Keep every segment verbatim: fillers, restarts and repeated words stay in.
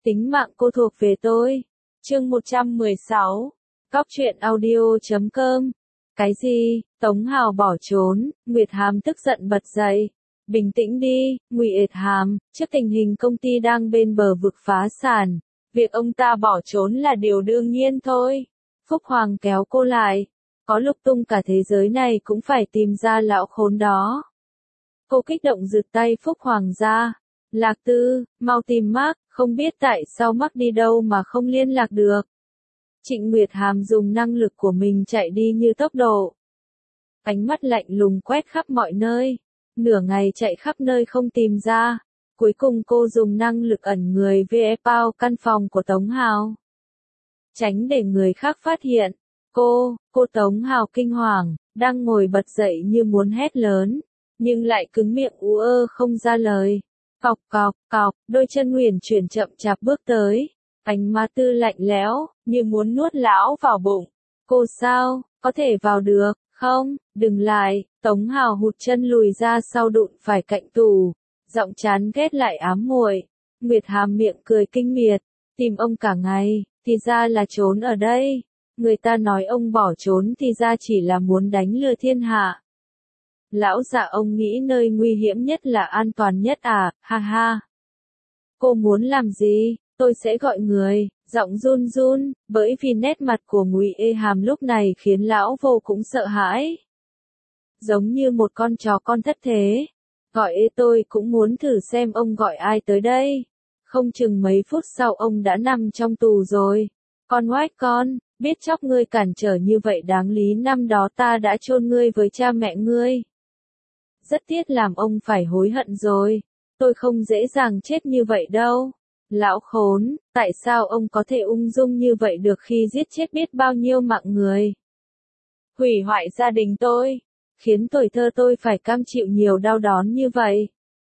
Tính mạng cô thuộc về tôi. Chương một trăm mười sáu. Cóc truyện audio chấm com. Cái gì? Tống Hào bỏ trốn, Nguyệt Hàm tức giận bật dậy. Bình tĩnh đi, Nguyệt Hàm, trước tình hình công ty đang bên bờ vực phá sản, việc ông ta bỏ trốn là điều đương nhiên thôi. Phúc Hoàng kéo cô lại. Có lục tung cả thế giới này cũng phải tìm ra lão khốn đó. Cô kích động giựt tay Phúc Hoàng ra. Lạc Tư, mau tìm Mark, không biết tại sao Mark đi đâu mà không liên lạc được. Trịnh Nguyệt Hàm dùng năng lực của mình chạy đi như tốc độ. Ánh mắt lạnh lùng quét khắp mọi nơi. Nửa ngày chạy khắp nơi không tìm ra. Cuối cùng cô dùng năng lực ẩn người ve bao căn phòng của Tống Hào. Tránh để người khác phát hiện. Cô, cô Tống Hào kinh hoàng, đang ngồi bật dậy như muốn hét lớn. Nhưng lại cứng miệng ú ơ không ra lời. Cọc cọc cọc, đôi chân huyền chuyển chậm chạp bước tới. Ánh má Tư lạnh lẽo, như muốn nuốt lão vào bụng. Cô sao, có thể vào được, không, đừng lại. Tống Hào hụt chân lùi ra sau đụng phải cạnh tủ. Giọng chán ghét lại ám muội. Nguyệt Hàm miệng cười kinh miệt. Tìm ông cả ngày, thì ra là trốn ở đây. Người ta nói ông bỏ trốn thì ra chỉ là muốn đánh lừa thiên hạ. Lão dạ ông nghĩ nơi nguy hiểm nhất là an toàn nhất à, ha ha. Cô muốn làm gì, tôi sẽ gọi người, giọng run run, bởi vì nét mặt của Ngụy Ê Hàm lúc này khiến lão vô cùng sợ hãi. Giống như một con chó con thất thế. Gọi ê tôi cũng muốn thử xem ông gọi ai tới đây. Không chừng mấy phút sau ông đã nằm trong tù rồi. Con oách con, biết chóc ngươi cản trở như vậy đáng lý năm đó ta đã chôn ngươi với cha mẹ ngươi. Rất tiếc làm ông phải hối hận rồi. Tôi không dễ dàng chết như vậy đâu. Lão khốn, tại sao ông có thể ung dung như vậy được khi giết chết biết bao nhiêu mạng người? Hủy hoại gia đình tôi, khiến tuổi thơ tôi phải cam chịu nhiều đau đớn như vậy.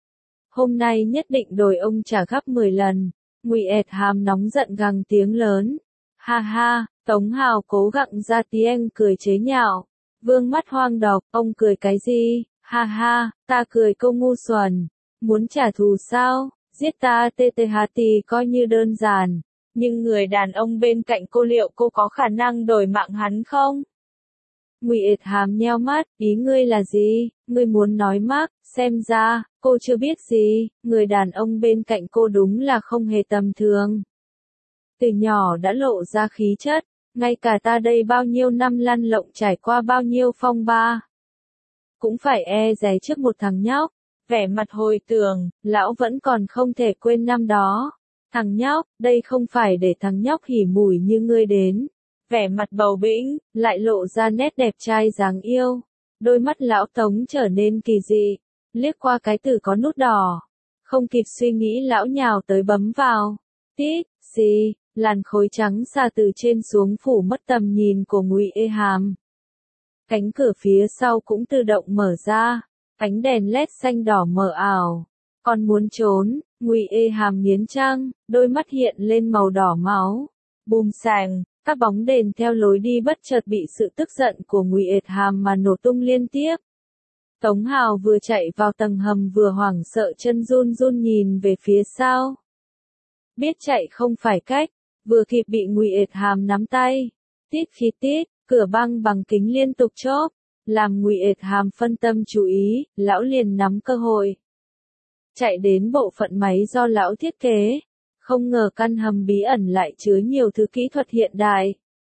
Hôm nay nhất định đòi ông trả gấp mười lần. Nguyệt Hàm nóng giận gằn tiếng lớn. Ha ha, Tống Hào cố gắng ra tiếng cười chế nhạo. Vương mắt hoang độc, ông cười cái gì? Ha ha, ta cười câu ngu xuẩn. Muốn trả thù sao? Giết ta tê tê hà thì coi như đơn giản. Nhưng người đàn ông bên cạnh cô liệu cô có khả năng đổi mạng hắn không? Nguyệt Hàm nheo mắt, ý ngươi là gì? Ngươi muốn nói mắc, xem ra, cô chưa biết gì. Người đàn ông bên cạnh cô đúng là không hề tầm thường. Từ nhỏ đã lộ ra khí chất. Ngay cả ta đây bao nhiêu năm lăn lộn trải qua bao nhiêu phong ba. Cũng phải e dè trước một thằng nhóc. Vẻ mặt hồi tưởng, lão vẫn còn không thể quên năm đó. Thằng nhóc, đây không phải để thằng nhóc hỉ mủi như ngươi đến. Vẻ mặt bầu bĩnh, lại lộ ra nét đẹp trai dáng yêu. Đôi mắt lão Tống trở nên kỳ dị. Liếc qua cái từ có nút đỏ. Không kịp suy nghĩ lão nhào tới bấm vào. Tít, gì, làn khối trắng xa từ trên xuống phủ mất tầm nhìn của Ngụy Ê Hàm. Cánh cửa phía sau cũng tự động mở ra. Ánh đèn led xanh đỏ mờ ảo. Còn muốn trốn, Ngụy Ê Hàm nghiến răng, đôi mắt hiện lên màu đỏ máu. Bùm sàng, các bóng đèn theo lối đi bất chợt bị sự tức giận của Ngụy Ê Hàm mà nổ tung liên tiếp. Tống Hào vừa chạy vào tầng hầm vừa hoảng sợ chân run run nhìn về phía sau. Biết chạy không phải cách, vừa kịp bị Ngụy Ê Hàm nắm tay. Tít khi tít, cửa băng bằng kính liên tục chốt. Làm Ngụy Ê Hàm phân tâm chú ý, lão liền nắm cơ hội. Chạy đến bộ phận máy do lão thiết kế. Không ngờ căn hầm bí ẩn lại chứa nhiều thứ kỹ thuật hiện đại.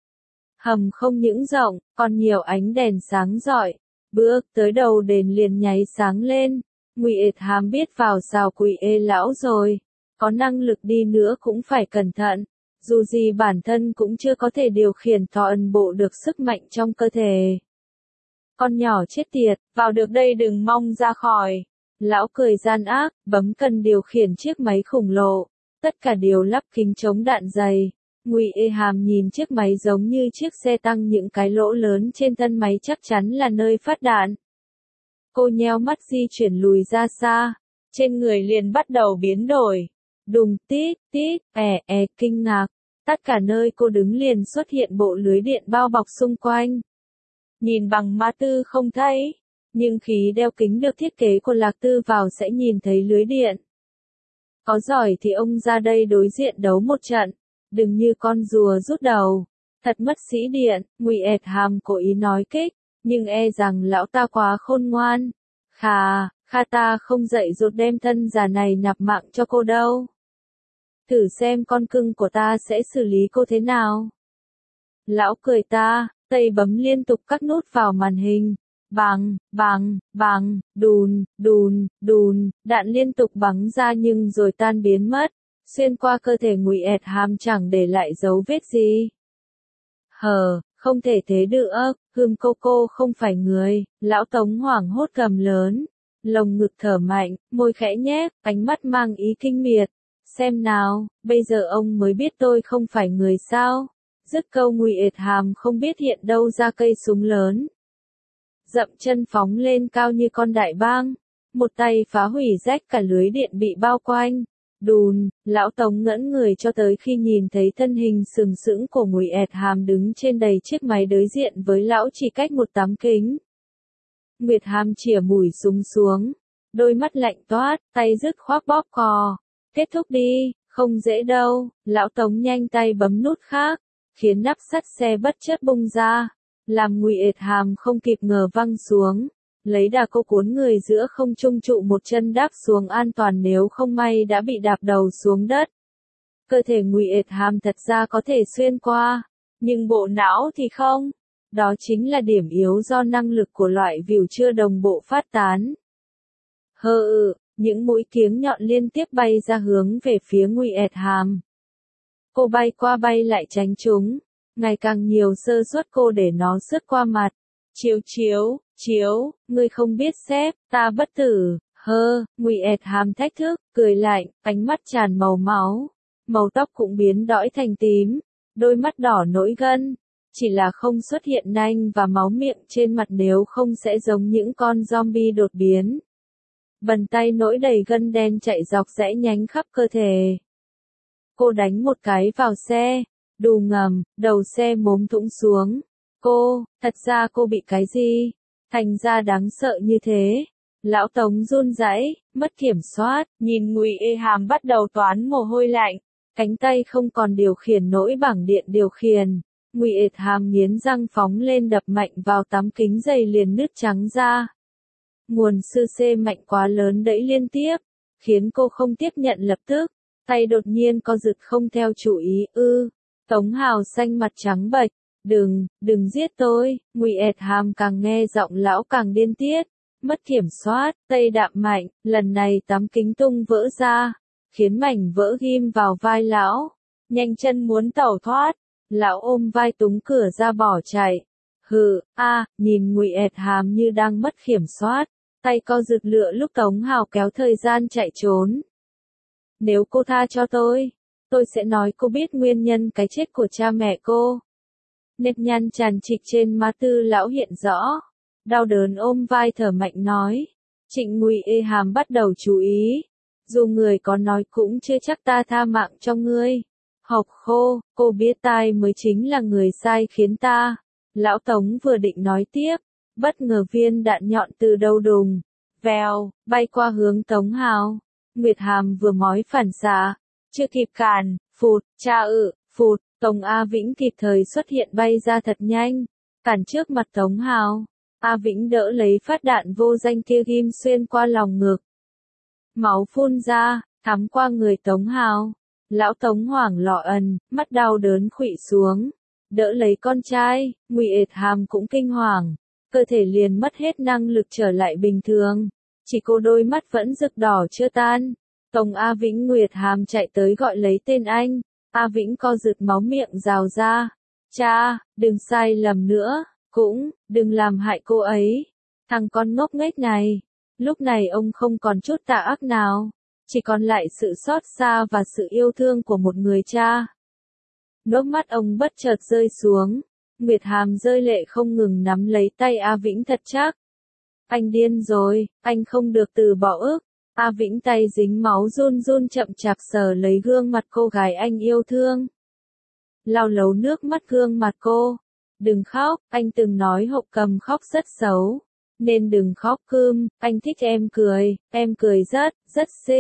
Hầm không những rộng, còn nhiều ánh đèn sáng rọi. Bước tới đầu đèn liền nháy sáng lên. Ngụy Ê Hàm biết vào rào Quỷ Ê lão rồi. Có năng lực đi nữa cũng phải cẩn thận. Dù gì bản thân cũng chưa có thể điều khiển toàn bộ được sức mạnh trong cơ thể. Con nhỏ chết tiệt, vào được đây đừng mong ra khỏi. Lão cười gian ác, bấm cần điều khiển chiếc máy khổng lồ. Tất cả đều lắp kính chống đạn dày. Ngụy Ê Hàm nhìn chiếc máy giống như chiếc xe tăng, những cái lỗ lớn trên thân máy chắc chắn là nơi phát đạn. Cô nheo mắt di chuyển lùi ra xa. Trên người liền bắt đầu biến đổi. Đùng tít tít, è è kinh ngạc. Tất cả nơi cô đứng liền xuất hiện bộ lưới điện bao bọc xung quanh. Nhìn bằng má Tư không thấy, nhưng khí đeo kính được thiết kế của Lạc Tư vào sẽ nhìn thấy lưới điện. Có giỏi thì ông ra đây đối diện đấu một trận, đừng như con rùa rút đầu. Thật mất sĩ diện, Ngụy ẹt hàm cố ý nói kích, nhưng e rằng lão ta quá khôn ngoan. Khà, kha ta không dạy dột đem thân già này nạp mạng cho cô đâu. Thử xem con cưng của ta sẽ xử lý cô thế nào. Lão cười ta, tay bấm liên tục các nút vào màn hình. Bàng, bàng, bàng, đùn, đùn, đùn, đạn liên tục bắn ra nhưng rồi tan biến mất, xuyên qua cơ thể Ngụy ẹt hàm chẳng để lại dấu vết gì. Hờ, không thể thế được, Hương cô cô không phải người, lão Tống hoảng hốt gầm lớn, lồng ngực thở mạnh, môi khẽ nhếch, ánh mắt mang ý kinh miệt. Xem nào, bây giờ ông mới biết tôi không phải người sao? Dứt câu Ngụy ẹt hàm không biết hiện đâu ra cây súng lớn. Dậm chân phóng lên cao như con đại bang, một tay phá hủy rách cả lưới điện bị bao quanh. Đùn, lão Tống ngẩn người cho tới khi nhìn thấy thân hình sừng sững của Ngụy ẹt hàm đứng trên đầy chiếc máy đối diện với lão chỉ cách một tấm kính. Nguyệt Hàm chĩa mũi súng xuống, đôi mắt lạnh toát, tay dứt khoát bóp cò. Kết thúc đi, không dễ đâu, lão Tống nhanh tay bấm nút khác, khiến nắp sắt xe bất chợt bung ra, làm Ngụy ẹt hàm không kịp ngờ văng xuống. Lấy đà cô cuốn người giữa không trung trụ một chân đáp xuống an toàn nếu không may đã bị đạp đầu xuống đất. Cơ thể Ngụy ẹt hàm thật ra có thể xuyên qua, nhưng bộ não thì không. Đó chính là điểm yếu do năng lực của loại view chưa đồng bộ phát tán. Hơ ừ, những mũi kiếng nhọn liên tiếp bay ra hướng về phía Ngụy ẹt hàm. Cô bay qua bay lại tránh chúng, ngày càng nhiều sơ suất cô để nó sướt qua mặt. Chiếu chiếu, chiếu, ngươi không biết xếp, ta bất tử, hơ, Ngụy ẹt hàm thách thức, cười lạnh, ánh mắt tràn màu máu, màu tóc cũng biến đõi thành tím, đôi mắt đỏ nổi gân, chỉ là không xuất hiện nanh và máu miệng trên mặt nếu không sẽ giống những con zombie đột biến. Bàn tay nổi đầy gân đen chạy dọc rẽ nhánh khắp cơ thể. Cô đánh một cái vào xe, đù ngầm, đầu xe mốm thủng xuống. Cô, thật ra cô bị cái gì? Thành ra đáng sợ như thế. Lão Tống run rẩy, mất kiểm soát, nhìn Ngụy ẹt hàm bắt đầu toán mồ hôi lạnh, cánh tay không còn điều khiển nổi bảng điện điều khiển. Ngụy ẹt hàm nghiến răng phóng lên đập mạnh vào tấm kính dày liền nứt trắng ra. Nguồn sư xê mạnh quá lớn đẩy liên tiếp, khiến cô không tiếp nhận lập tức, tay đột nhiên co giật không theo chủ ý, ư. Tống Hào xanh mặt trắng bệch, đừng, đừng giết tôi, Ngụy ẹt hàm càng nghe giọng lão càng điên tiết, mất kiểm soát, tay đạp mạnh, lần này tấm kính tung vỡ ra, khiến mảnh vỡ ghim vào vai lão, nhanh chân muốn tẩu thoát, lão ôm vai túng cửa ra bỏ chạy. Hừ, a, nhìn Ngụy ẹt hàm như đang mất kiểm soát, tay co giật lựa lúc Tống Hào kéo thời gian chạy trốn. Nếu cô tha cho tôi, tôi sẽ nói cô biết nguyên nhân cái chết của cha mẹ cô. Nếp nhăn tràn trịch trên má Tư lão hiện rõ, đau đớn ôm vai thở mạnh nói. Trịnh Ngụy ẹt hàm bắt đầu chú ý, dù người có nói cũng chưa chắc ta tha mạng cho ngươi. Học khô, cô biết tai mới chính là người sai khiến ta. Lão Tống vừa định nói tiếp, bất ngờ viên đạn nhọn từ đâu đùng, vèo, bay qua hướng Tống Hào. Nguyệt Hàm vừa mói phản xạ, chưa kịp cản, phụt, cha ự, phụt, Tống A Vĩnh kịp thời xuất hiện bay ra thật nhanh, cản trước mặt Tống Hào. A Vĩnh đỡ lấy phát đạn vô danh kia ghim xuyên qua lòng ngực. Máu phun ra, thắm qua người Tống Hào. Lão Tống hoảng lọ ẩn, mắt đau đớn khuỵu xuống, đỡ lấy con trai. Ngụy ẹt hàm cũng kinh hoàng, cơ thể liền mất hết năng lực trở lại bình thường, chỉ cô đôi mắt vẫn rực đỏ chưa tan. Tống A Vĩnh Nguyệt Hàm chạy tới gọi lấy tên anh. A Vĩnh co giật máu miệng rào ra. Cha, đừng sai lầm nữa, cũng, đừng làm hại cô ấy. Thằng con ngốc nghếch này. Lúc này ông không còn chút tà ác nào, chỉ còn lại sự xót xa và sự yêu thương của một người cha. Nước mắt ông bất chợt rơi xuống, Nguyệt Hàm rơi lệ không ngừng nắm lấy tay A Vĩnh thật chắc. Anh điên rồi, anh không được từ bỏ ức. A Vĩnh tay dính máu run run chậm chạp sờ lấy gương mặt cô gái anh yêu thương. Lau lấu nước mắt gương mặt cô. Đừng khóc, anh từng nói Hậu Cầm khóc rất xấu. Nên đừng khóc cưng, anh thích em cười, em cười rất, rất xinh,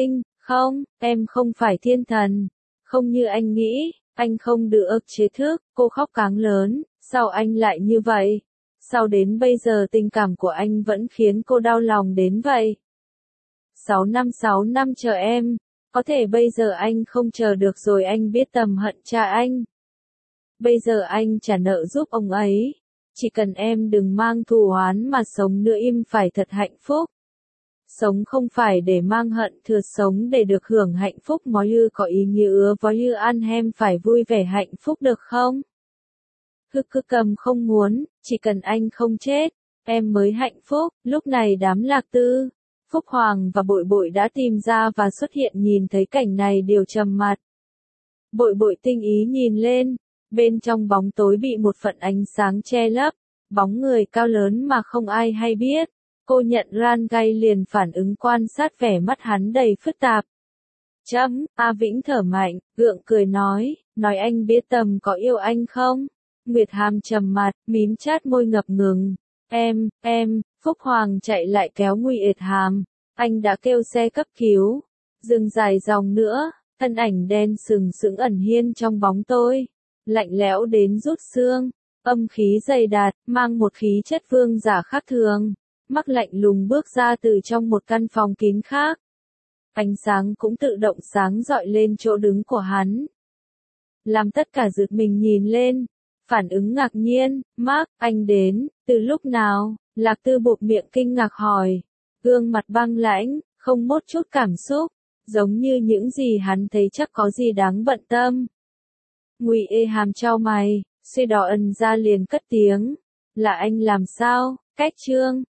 Không, em không phải thiên thần. Không như anh nghĩ, anh không được chế thức, cô khóc cáng lớn, sao anh lại như vậy? Sao đến bây giờ tình cảm của anh vẫn khiến cô đau lòng đến vậy? Sáu năm sáu năm chờ em, có thể bây giờ anh không chờ được rồi, anh biết tầm hận cha anh. Bây giờ anh trả nợ giúp ông ấy, chỉ cần em đừng mang thù oán mà sống nữa, im phải thật hạnh phúc. Sống không phải để mang hận, thừa sống để được hưởng hạnh phúc, mọi như có ý nghĩa với như ăn hem phải vui vẻ hạnh phúc được không? Hức cứ cầm không muốn, chỉ cần anh không chết, em mới hạnh phúc. Lúc này đám Lạc Tư, Phúc Hoàng và Bội Bội đã tìm ra và xuất hiện, nhìn thấy cảnh này đều trầm mặt. Bội Bội tinh ý nhìn lên, bên trong bóng tối bị một phần ánh sáng che lấp, bóng người cao lớn mà không ai hay biết. Cô nhận Ran Gay liền phản ứng quan sát vẻ mắt hắn đầy phức tạp. Chấm, A Vĩnh thở mạnh, gượng cười nói, nói anh biết Tầm có yêu anh không? Nguyệt Hàm trầm mặt, mím chát môi ngập ngừng. Em, em, Phúc Hoàng chạy lại kéo Nguyệt Hàm. Anh đã kêu xe cấp cứu. Dừng dài dòng nữa, thân ảnh đen sừng sững ẩn hiên trong bóng tối. Lạnh lẽo đến rút xương, âm khí dày đặc, mang một khí chất vương giả khác thường. Mắc lạnh lùng bước ra từ trong một căn phòng kín khác. Ánh sáng cũng tự động sáng rọi lên chỗ đứng của hắn. Làm tất cả giật mình nhìn lên. Phản ứng ngạc nhiên, Mark, anh đến, từ lúc nào? Lạc Tư buộc miệng kinh ngạc hỏi. Gương mặt băng lãnh, không một chút cảm xúc. Giống như những gì hắn thấy chắc có gì đáng bận tâm. Ngụy Ê Hàm chau mày, suy đỏ ẩn ra liền cất tiếng. Là anh làm sao? Cách trương,